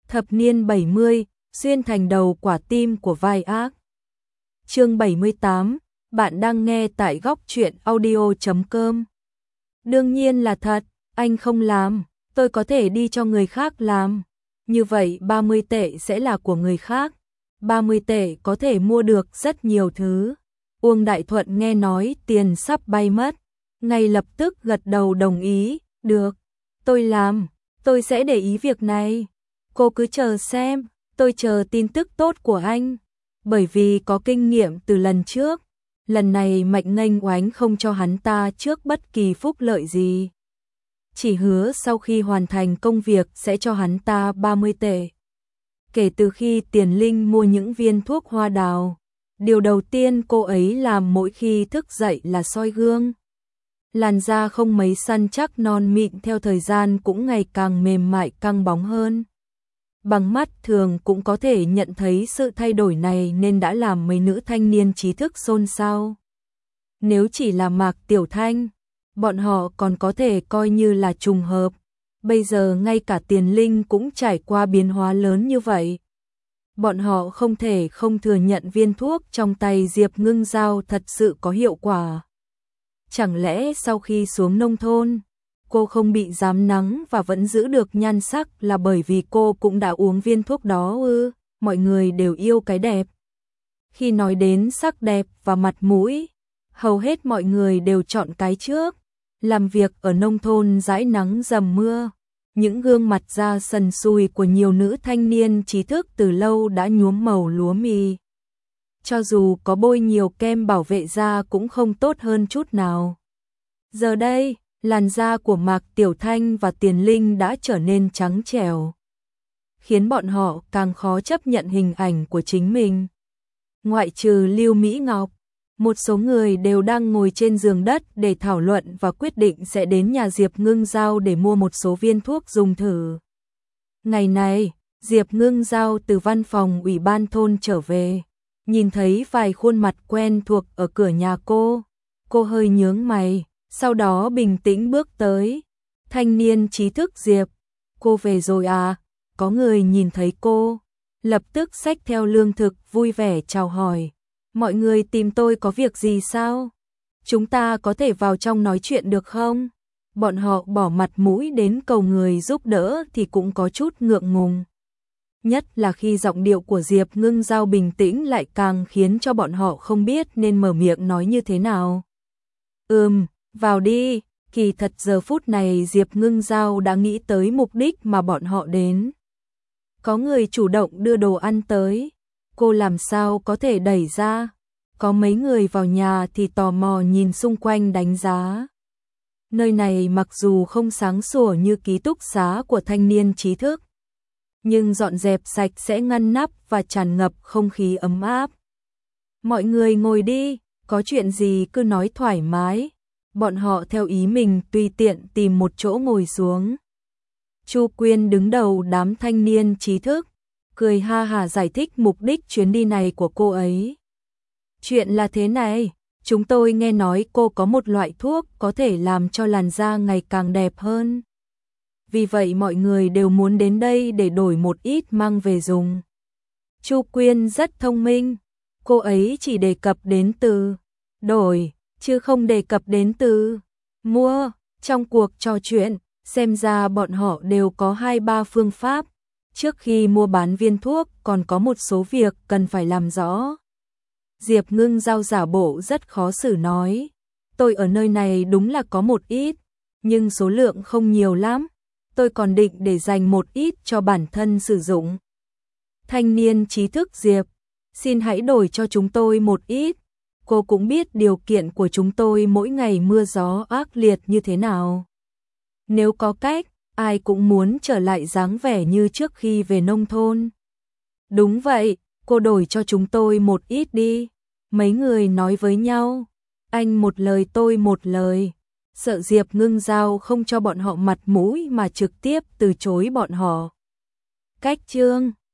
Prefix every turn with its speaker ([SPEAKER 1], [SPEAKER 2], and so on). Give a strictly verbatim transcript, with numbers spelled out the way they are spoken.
[SPEAKER 1] Thập niên bảy mươi, xuyên thành đầu quả tim của vai ác. Chương bảy mươi tám, bạn đang nghe tại góc truyện audio chấm com. Đương nhiên là thật, anh không làm, tôi có thể đi cho người khác làm. Như vậy ba mươi tệ sẽ là của người khác. ba mươi tệ có thể mua được rất nhiều thứ. Uông Đại Thuận nghe nói tiền sắp bay mất, ngay lập tức gật đầu đồng ý, được, tôi làm, tôi sẽ để ý việc này. Cô cứ chờ xem, tôi chờ tin tức tốt của anh. Bởi vì có kinh nghiệm từ lần trước, lần này Mạnh nghênh oánh không cho hắn ta trước bất kỳ phúc lợi gì. Chỉ hứa sau khi hoàn thành công việc sẽ cho hắn ta ba mươi tệ. Kể từ khi Tiền Linh mua những viên thuốc hoa đào, điều đầu tiên cô ấy làm mỗi khi thức dậy là soi gương. Làn da không mấy săn chắc non mịn theo thời gian cũng ngày càng mềm mại căng bóng hơn. Bằng mắt thường cũng có thể nhận thấy sự thay đổi này nên đã làm mấy nữ thanh niên trí thức xôn xao. Nếu chỉ là Mạc Tiểu Thanh, bọn họ còn có thể coi như là trùng hợp. Bây giờ ngay cả Tiền Linh cũng trải qua biến hóa lớn như vậy. Bọn họ không thể không thừa nhận viên thuốc trong tay Diệp Ngưng Giao thật sự có hiệu quả. Chẳng lẽ sau khi xuống nông thôn, cô không bị rám nắng và vẫn giữ được nhan sắc là bởi vì cô cũng đã uống viên thuốc đó ư? Mọi người đều yêu cái đẹp. Khi nói đến sắc đẹp và mặt mũi, hầu hết mọi người đều chọn cái trước. Làm việc ở nông thôn dãi nắng dầm mưa, những gương mặt da sần sùi của nhiều nữ thanh niên trí thức từ lâu đã nhuốm màu lúa mì. Cho dù có bôi nhiều kem bảo vệ da cũng không tốt hơn chút nào. Giờ đây, làn da của Mạc Tiểu Thanh và Tiền Linh đã trở nên trắng trẻo, khiến bọn họ càng khó chấp nhận hình ảnh của chính mình. Ngoại trừ Lưu Mỹ Ngọc, một số người đều đang ngồi trên giường đất để thảo luận và quyết định sẽ đến nhà Diệp Ngưng Giao để mua một số viên thuốc dùng thử. Ngày này, Diệp Ngưng Giao từ văn phòng ủy ban thôn trở về, nhìn thấy vài khuôn mặt quen thuộc ở cửa nhà cô. Cô hơi nhướng mày, sau đó bình tĩnh bước tới. Thanh niên trí thức Diệp, cô về rồi à? Có người nhìn thấy cô, lập tức xách theo lương thực vui vẻ chào hỏi. Mọi người tìm tôi có việc gì sao? Chúng ta có thể vào trong nói chuyện được không? Bọn họ bỏ mặt mũi đến cầu người giúp đỡ thì cũng có chút ngượng ngùng. Nhất là khi giọng điệu của Diệp Ngưng Giao bình tĩnh lại càng khiến cho bọn họ không biết nên mở miệng nói như thế nào. Ừm, vào đi. Kỳ thật giờ phút này Diệp Ngưng Giao đã nghĩ tới mục đích mà bọn họ đến. Có người chủ động đưa đồ ăn tới, cô làm sao có thể đẩy ra. Có mấy người vào nhà thì tò mò nhìn xung quanh đánh giá. Nơi này mặc dù không sáng sủa như ký túc xá của thanh niên trí thức, nhưng dọn dẹp sạch sẽ ngăn nắp và tràn ngập không khí ấm áp. Mọi người ngồi đi, có chuyện gì cứ nói thoải mái. Bọn họ theo ý mình tùy tiện tìm một chỗ ngồi xuống. Chu Quyên đứng đầu đám thanh niên trí thức, cười ha hả giải thích mục đích chuyến đi này của cô ấy. Chuyện là thế này, chúng tôi nghe nói cô có một loại thuốc có thể làm cho làn da ngày càng đẹp hơn. Vì vậy mọi người đều muốn đến đây để đổi một ít mang về dùng. Chu Quyên rất thông minh, cô ấy chỉ đề cập đến từ đổi, chứ không đề cập đến từ mua. Trong cuộc trò chuyện, xem ra bọn họ đều có hai ba phương pháp. Trước khi mua bán viên thuốc còn có một số việc cần phải làm rõ. Diệp Ngưng Giao giả bộ rất khó xử nói, tôi ở nơi này đúng là có một ít, nhưng số lượng không nhiều lắm. Tôi còn định để dành một ít cho bản thân sử dụng. Thanh niên trí thức Diệp, xin hãy đổi cho chúng tôi một ít. Cô cũng biết điều kiện của chúng tôi mỗi ngày mưa gió ác liệt như thế nào. Nếu có cách, ai cũng muốn trở lại dáng vẻ như trước khi về nông thôn. Đúng vậy, cô đổi cho chúng tôi một ít đi. Mấy người nói với nhau, anh một lời tôi một lời. Sợ Diệp Ngưng Giao không cho bọn họ mặt mũi mà trực tiếp từ chối bọn họ. Cách chương